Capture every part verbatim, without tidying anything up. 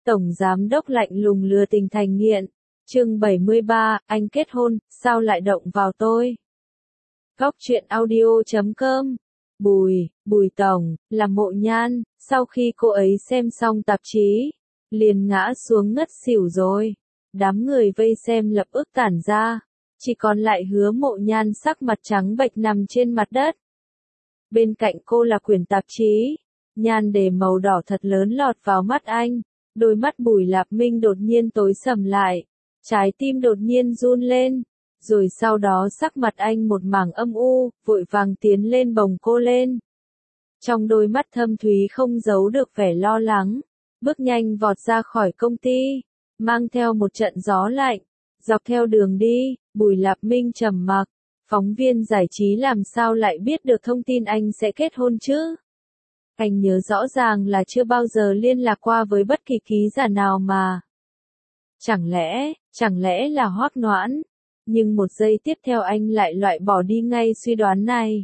Tổng giám đốc lạnh lùng lừa tình thành nghiện. Chương bảy mươi ba, anh kết hôn, sao lại động vào tôi? Góc truyện audio chấm com. Bùi, Bùi Tổng, là Mộ Nhan, sau khi cô ấy xem xong tạp chí, liền ngã xuống ngất xỉu rồi. Đám người vây xem lập ức tản ra, chỉ còn lại Hứa Mộ Nhan sắc mặt trắng bệch nằm trên mặt đất. Bên cạnh cô là quyển tạp chí, nhan đề màu đỏ thật lớn lọt vào mắt anh, đôi mắt Bùi Lạp Minh đột nhiên tối sầm lại, trái tim đột nhiên run lên, rồi sau đó sắc mặt anh một mảng âm u, vội vàng tiến lên bồng cô lên. Trong đôi mắt thâm thúy không giấu được vẻ lo lắng, bước nhanh vọt ra khỏi công ty, mang theo một trận gió lạnh, dọc theo đường đi, Bùi Lạp Minh trầm mặc, phóng viên giải trí làm sao lại biết được thông tin anh sẽ kết hôn chứ? Anh nhớ rõ ràng là chưa bao giờ liên lạc qua với bất kỳ ký giả nào mà. Chẳng lẽ, chẳng lẽ là Hoắc Noãn? Nhưng một giây tiếp theo anh lại loại bỏ đi ngay suy đoán này.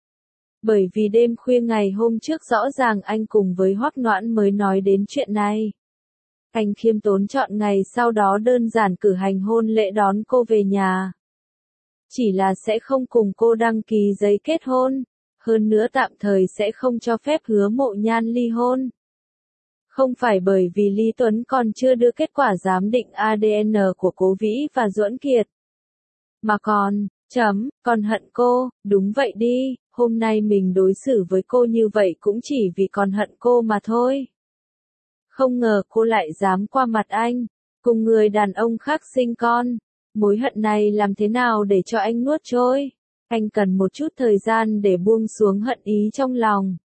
Bởi vì đêm khuya ngày hôm trước rõ ràng anh cùng với Hoắc Noãn mới nói đến chuyện này. Anh khiêm tốn chọn ngày sau đó đơn giản cử hành hôn lễ đón cô về nhà. Chỉ là sẽ không cùng cô đăng ký giấy kết hôn, hơn nữa tạm thời sẽ không cho phép Hứa Mộ Nhan ly hôn. Không phải bởi vì Lý Tuấn còn chưa đưa kết quả giám định a đê en của Cố Vĩ và Duẫn Kiệt. Mà còn, chấm, còn hận cô, đúng vậy đi, hôm nay mình đối xử với cô như vậy cũng chỉ vì còn hận cô mà thôi. Không ngờ cô lại dám qua mặt anh, cùng người đàn ông khác sinh con. Mối hận này làm thế nào để cho anh nuốt trôi? Anh cần một chút thời gian để buông xuống hận ý trong lòng.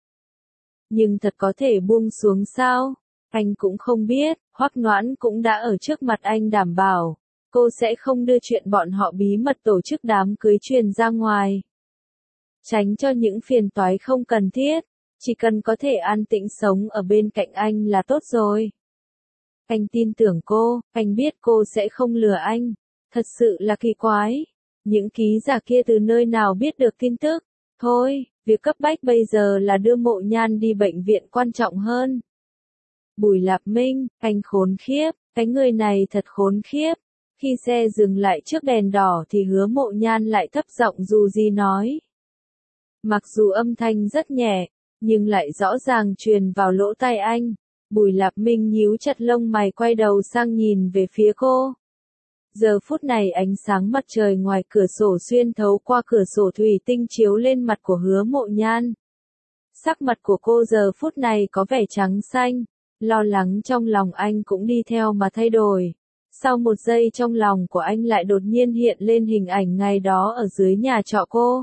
Nhưng thật có thể buông xuống sao? Anh cũng không biết, Hoắc Noãn cũng đã ở trước mặt anh đảm bảo, cô sẽ không đưa chuyện bọn họ bí mật tổ chức đám cưới truyền ra ngoài. Tránh cho những phiền toái không cần thiết, chỉ cần có thể an tĩnh sống ở bên cạnh anh là tốt rồi. Anh tin tưởng cô, anh biết cô sẽ không lừa anh. Thật sự là kỳ quái. Những ký giả kia từ nơi nào biết được tin tức? Thôi, việc cấp bách bây giờ là đưa Mộ Nhan đi bệnh viện quan trọng hơn. Bùi Lạp Minh, anh khốn khiếp, cái người này thật khốn khiếp. Khi xe dừng lại trước đèn đỏ thì Hứa Mộ Nhan lại thấp giọng dù gì nói. Mặc dù âm thanh rất nhẹ, nhưng lại rõ ràng truyền vào lỗ tai anh. Bùi Lạp Minh nhíu chặt lông mày quay đầu sang nhìn về phía cô. Giờ phút này ánh sáng mặt trời ngoài cửa sổ xuyên thấu qua cửa sổ thủy tinh chiếu lên mặt của Hứa Mộ Nhan. Sắc mặt của cô giờ phút này có vẻ trắng xanh, lo lắng trong lòng anh cũng đi theo mà thay đổi. Sau một giây trong lòng của anh lại đột nhiên hiện lên hình ảnh ngày đó ở dưới nhà trọ cô.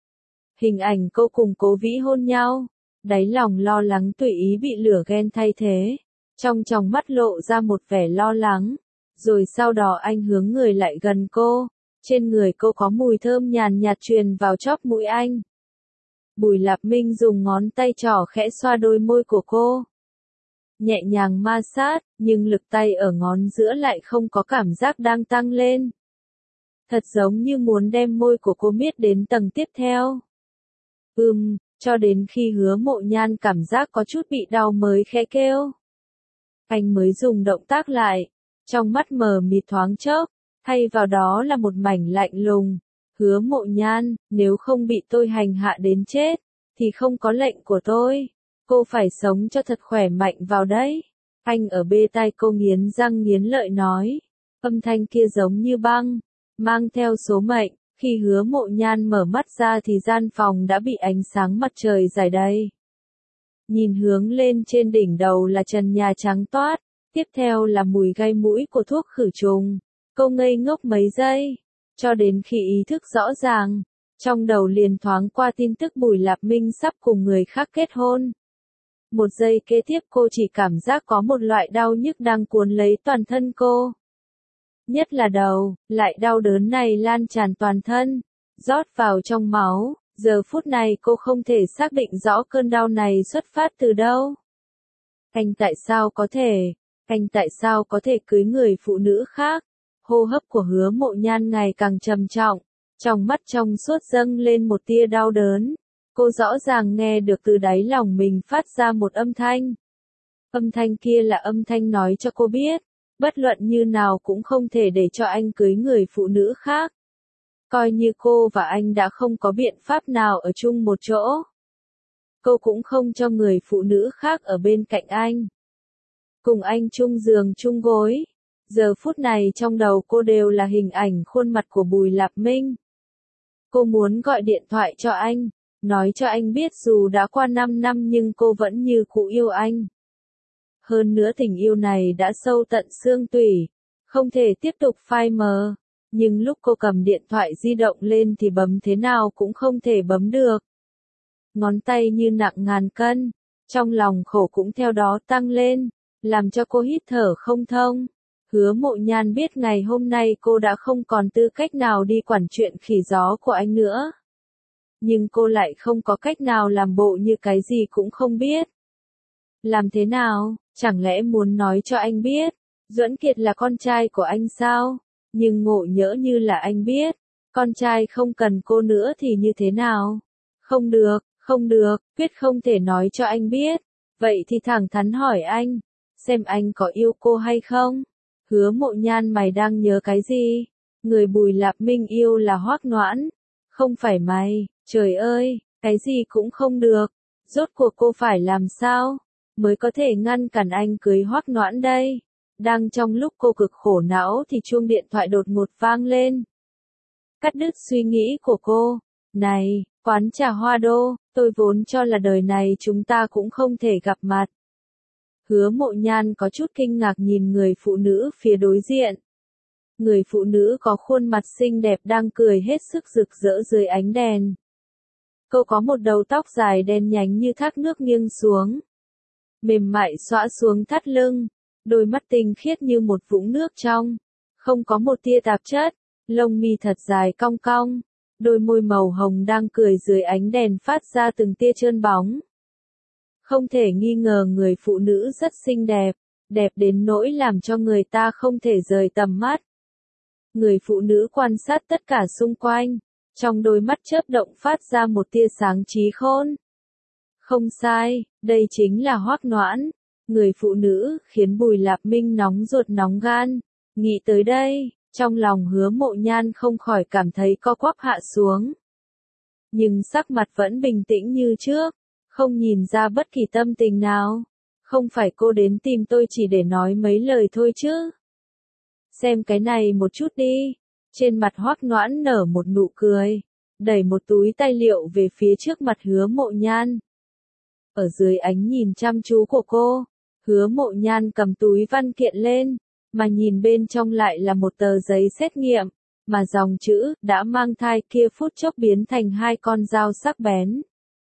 Hình ảnh cô cùng Cố Vĩ hôn nhau, đáy lòng lo lắng tùy ý bị lửa ghen thay thế, trong tròng mắt lộ ra một vẻ lo lắng. Rồi sau đó anh hướng người lại gần cô, trên người cô có mùi thơm nhàn nhạt truyền vào chóp mũi anh. Bùi Lạp Minh dùng ngón tay trỏ khẽ xoa đôi môi của cô. Nhẹ nhàng ma sát, nhưng lực tay ở ngón giữa lại không có cảm giác đang tăng lên. Thật giống như muốn đem môi của cô miết đến tầng tiếp theo. Ừm, cho đến khi Hứa Mộ Nhan cảm giác có chút bị đau mới khẽ kêu. Anh mới dùng động tác lại. Trong mắt mờ mịt thoáng chốc, thay vào đó là một mảnh lạnh lùng. Hứa Mộ Nhan, nếu không bị tôi hành hạ đến chết, thì không có lệnh của tôi. Cô phải sống cho thật khỏe mạnh vào đấy. Anh ở bê tai cô nghiến răng nghiến lợi nói. Âm thanh kia giống như băng, mang theo số mệnh. Khi Hứa Mộ Nhan mở mắt ra thì gian phòng đã bị ánh sáng mặt trời rải đầy. Nhìn hướng lên trên đỉnh đầu là trần nhà trắng toát. Tiếp theo là mùi gai mũi của thuốc khử trùng. Cô ngây ngốc mấy giây, cho đến khi ý thức rõ ràng, trong đầu liền thoáng qua tin tức Bùi Lạp Minh sắp cùng người khác kết hôn. Một giây kế tiếp cô chỉ cảm giác có một loại đau nhức đang cuốn lấy toàn thân cô. Nhất là đầu, lại đau đớn này lan tràn toàn thân, rót vào trong máu. Giờ phút này cô không thể xác định rõ cơn đau này xuất phát từ đâu. Anh tại sao có thể... Anh tại sao có thể cưới người phụ nữ khác? Hô hấp của Hứa Mộ Nhan ngày càng trầm trọng, trong mắt trong suốt dâng lên một tia đau đớn. Cô rõ ràng nghe được từ đáy lòng mình phát ra một âm thanh. Âm thanh kia là âm thanh nói cho cô biết, bất luận như nào cũng không thể để cho anh cưới người phụ nữ khác. Coi như cô và anh đã không có biện pháp nào ở chung một chỗ. Cô cũng không cho người phụ nữ khác ở bên cạnh anh. Cùng anh chung giường chung gối. Giờ phút này trong đầu cô đều là hình ảnh khuôn mặt của Bùi Lạp Minh. Cô muốn gọi điện thoại cho anh, nói cho anh biết dù đã qua năm năm nhưng cô vẫn như cũ yêu anh. Hơn nữa tình yêu này đã sâu tận xương tủy, không thể tiếp tục phai mờ. Nhưng lúc cô cầm điện thoại di động lên thì bấm thế nào cũng không thể bấm được. Ngón tay như nặng ngàn cân, trong lòng khổ cũng theo đó tăng lên, làm cho cô hít thở không thông. Hứa Mộ Nhan biết ngày hôm nay cô đã không còn tư cách nào đi quản chuyện khỉ gió của anh nữa. Nhưng cô lại không có cách nào làm bộ như cái gì cũng không biết. Làm thế nào, chẳng lẽ muốn nói cho anh biết, Duẫn Kiệt là con trai của anh sao? Nhưng ngộ nhỡ như là anh biết, con trai không cần cô nữa thì như thế nào? Không được, không được, quyết không thể nói cho anh biết. Vậy thì thẳng thắn hỏi anh, xem anh có yêu cô hay không? Hứa Mộ Nhan, mày đang nhớ cái gì? Người Bùi Lạp Minh yêu là Hoắc Noãn, không phải mày. Trời ơi, cái gì cũng không được. Rốt cuộc cô phải làm sao mới có thể ngăn cản anh cưới Hoắc Noãn đây? Đang trong lúc cô cực khổ não thì chuông điện thoại đột ngột vang lên. Cắt đứt suy nghĩ của cô. Này, quán trà Hoa Đô, tôi vốn cho là đời này chúng ta cũng không thể gặp mặt. Hứa Mộ Nhan có chút kinh ngạc nhìn người phụ nữ phía đối diện. Người phụ nữ có khuôn mặt xinh đẹp đang cười hết sức rực rỡ dưới ánh đèn. Cô có một đầu tóc dài đen nhánh như thác nước nghiêng xuống, mềm mại xõa xuống thắt lưng, đôi mắt tinh khiết như một vũng nước trong, không có một tia tạp chất, lông mi thật dài cong cong, đôi môi màu hồng đang cười dưới ánh đèn phát ra từng tia trơn bóng. Không thể nghi ngờ người phụ nữ rất xinh đẹp, đẹp đến nỗi làm cho người ta không thể rời tầm mắt. Người phụ nữ quan sát tất cả xung quanh, trong đôi mắt chớp động phát ra một tia sáng trí khôn. Không sai, đây chính là Hoắc Noãn. Người phụ nữ khiến Bùi Lạp Minh nóng ruột nóng gan. Nghĩ tới đây, trong lòng Hứa Mộ Nhan không khỏi cảm thấy co quắp hạ xuống. Nhưng sắc mặt vẫn bình tĩnh như trước, không nhìn ra bất kỳ tâm tình nào. Không phải cô đến tìm tôi chỉ để nói mấy lời thôi chứ. Xem cái này một chút đi. Trên mặt Hoắc Noãn nở một nụ cười, đẩy một túi tài liệu về phía trước mặt Hứa Mộ Nhan. Ở dưới ánh nhìn chăm chú của cô, Hứa Mộ Nhan cầm túi văn kiện lên, mà nhìn bên trong lại là một tờ giấy xét nghiệm, mà dòng chữ đã mang thai kia phút chốc biến thành hai con dao sắc bén.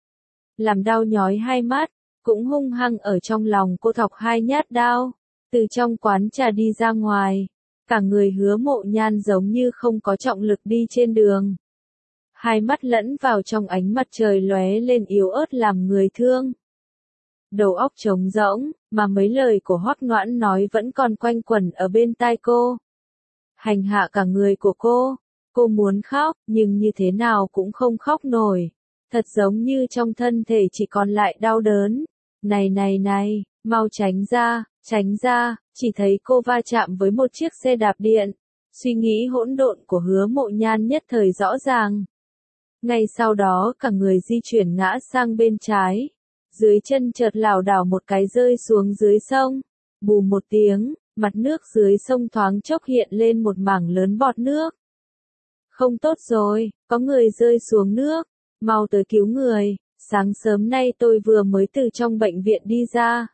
Làm đau nhói hai mắt, cũng hung hăng ở trong lòng cô thọc hai nhát đao, từ trong quán trà đi ra ngoài. Cả người Hứa Mộ Nhan giống như không có trọng lực đi trên đường. Hai mắt lẫn vào trong ánh mặt trời lóe lên yếu ớt làm người thương. Đầu óc trống rỗng, mà mấy lời của Hoắc Noãn nói vẫn còn quanh quẩn ở bên tai cô. Hành hạ cả người của cô, cô muốn khóc, nhưng như thế nào cũng không khóc nổi. Thật giống như trong thân thể chỉ còn lại đau đớn. Này này này, mau tránh ra, tránh ra, chỉ thấy cô va chạm với một chiếc xe đạp điện. Suy nghĩ hỗn độn của Hứa Mộ Nhan nhất thời rõ ràng. Ngay sau đó cả người di chuyển ngã sang bên trái. Dưới chân chợt lảo đảo một cái rơi xuống dưới sông. Bù một tiếng, mặt nước dưới sông thoáng chốc hiện lên một mảng lớn bọt nước. Không tốt rồi, có người rơi xuống nước. Mau tới cứu người, sáng sớm nay tôi vừa mới từ trong bệnh viện đi ra.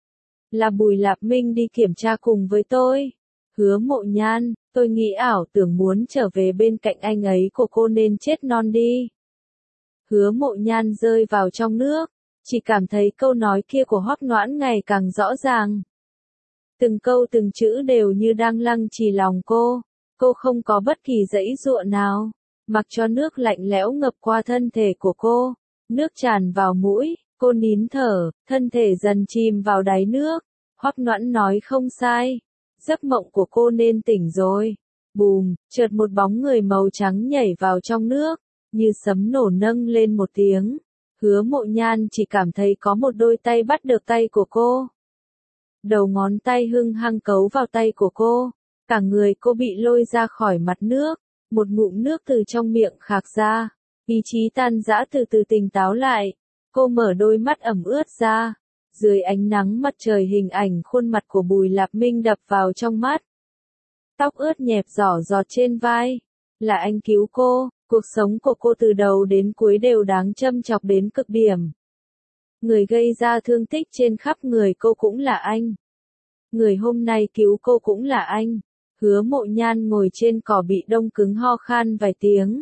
Là Bùi Lạp Minh đi kiểm tra cùng với tôi. Hứa Mộ Nhan, tôi nghĩ ảo tưởng muốn trở về bên cạnh anh ấy của cô nên chết non đi. Hứa Mộ Nhan rơi vào trong nước, chỉ cảm thấy câu nói kia của Hoắc Noãn ngày càng rõ ràng. Từng câu từng chữ đều như đang lăng trì lòng cô, cô không có bất kỳ dãy dụa nào, mặc cho nước lạnh lẽo ngập qua thân thể của cô, nước tràn vào mũi, cô nín thở, thân thể dần chìm vào đáy nước. Hoắc Noãn nói không sai, giấc mộng của cô nên tỉnh rồi. Bùm, chợt một bóng người màu trắng nhảy vào trong nước, như sấm nổ nâng lên một tiếng. Hứa Mộ Nhan chỉ cảm thấy có một đôi tay bắt được tay của cô. đầu ngón tay hung hăng cấu vào tay của cô, cả người cô bị lôi ra khỏi mặt nước, một ngụm nước từ trong miệng khạc ra, ý chí tan rã từ từ tỉnh táo lại, cô mở đôi mắt ẩm ướt ra, dưới ánh nắng mặt trời hình ảnh khuôn mặt của Bùi Lạp Minh đập vào trong mắt. Tóc ướt nhẹp rỏ giọt trên vai, là anh cứu cô, cuộc sống của cô từ đầu đến cuối đều đáng châm chọc đến cực điểm. Người gây ra thương tích trên khắp người cô cũng là anh. Người hôm nay cứu cô cũng là anh. Hứa Mộ Nhan ngồi trên cỏ bị đông cứng ho khan vài tiếng.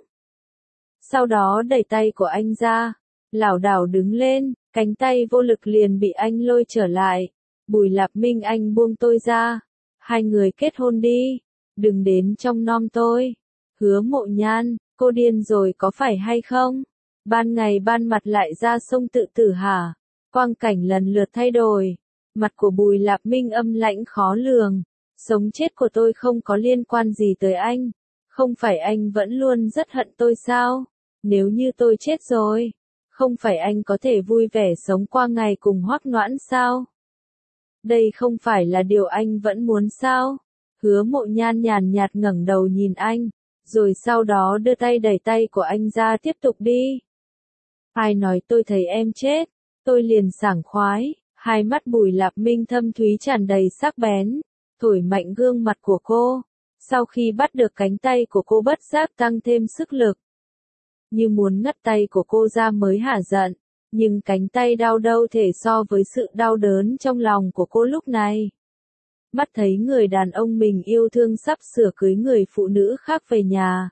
Sau đó đẩy tay của anh ra, lảo đảo đứng lên, cánh tay vô lực liền bị anh lôi trở lại. Bùi Lạp Minh, anh buông tôi ra. Hai người kết hôn đi, đừng đến trong nom tôi. Hứa Mộ Nhan, cô điên rồi có phải hay không? Ban ngày ban mặt lại ra sông tự tử hả? Quang cảnh lần lượt thay đổi. Mặt của Bùi Lạp Minh âm lãnh khó lường. Sống chết của tôi không có liên quan gì tới anh. Không phải anh vẫn luôn rất hận tôi sao? Nếu như tôi chết rồi, không phải anh có thể vui vẻ sống qua ngày cùng Hoắc Noãn sao? Đây không phải là điều anh vẫn muốn sao? Hứa Mộ Nhan nhàn nhạt ngẩng đầu nhìn anh, rồi sau đó đưa tay đẩy tay của anh ra tiếp tục đi. Ai nói tôi thấy em chết, tôi liền sảng khoái, hai mắt Bùi Lạp Minh thâm thúy tràn đầy sắc bén, thổi mạnh gương mặt của cô, sau khi bắt được cánh tay của cô bất giác tăng thêm sức lực. Như muốn ngắt tay của cô ra mới hả giận, nhưng cánh tay đau đâu thể so với sự đau đớn trong lòng của cô lúc này. Mắt thấy người đàn ông mình yêu thương sắp sửa cưới người phụ nữ khác về nhà.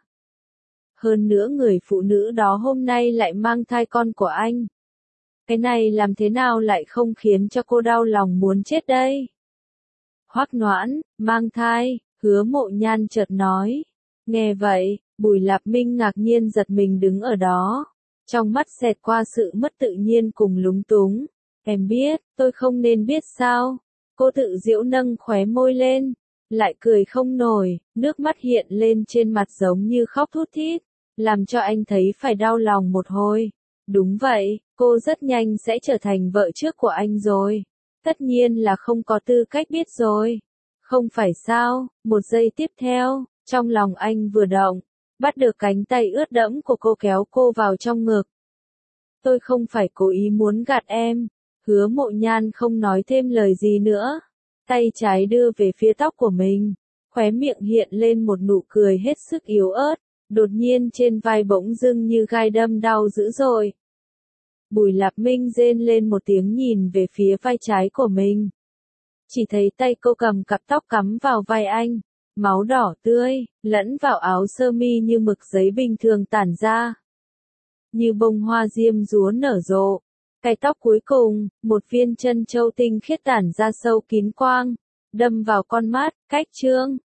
Hơn nữa người phụ nữ đó hôm nay lại mang thai con của anh. Cái này làm thế nào lại không khiến cho cô đau lòng muốn chết đây? Hoắc Noãn, mang thai, Hứa Mộ Nhan chợt nói. Nghe vậy, Bùi Lạp Minh ngạc nhiên giật mình đứng ở đó. Trong mắt xẹt qua sự mất tự nhiên cùng lúng túng. Em biết, tôi không nên biết sao? Cô tự giễu nâng khóe môi lên, lại cười không nổi, nước mắt hiện lên trên mặt giống như khóc thút thít, làm cho anh thấy phải đau lòng một hồi. Đúng vậy, cô rất nhanh sẽ trở thành vợ trước của anh rồi. Tất nhiên là không có tư cách biết rồi. Không phải sao? Một giây tiếp theo, trong lòng anh vừa động, bắt được cánh tay ướt đẫm của cô kéo cô vào trong ngực. Tôi không phải cố ý muốn gạt em. Hứa Mộ Nhan không nói thêm lời gì nữa. Tay trái đưa về phía tóc của mình. Khóe miệng hiện lên một nụ cười hết sức yếu ớt. Đột nhiên trên vai bỗng dưng như gai đâm đau dữ dội. Bùi Lạp Minh rên lên một tiếng nhìn về phía vai trái của mình. Chỉ thấy tay cô cầm cặp tóc cắm vào vai anh. Máu đỏ tươi, lẫn vào áo sơ mi như mực giấy bình thường tản ra. Như bông hoa diêm dúa nở rộ. Cái tóc cuối cùng, một viên chân châu tinh khiết tản ra sâu kín quang, đâm vào con mắt, cách trương,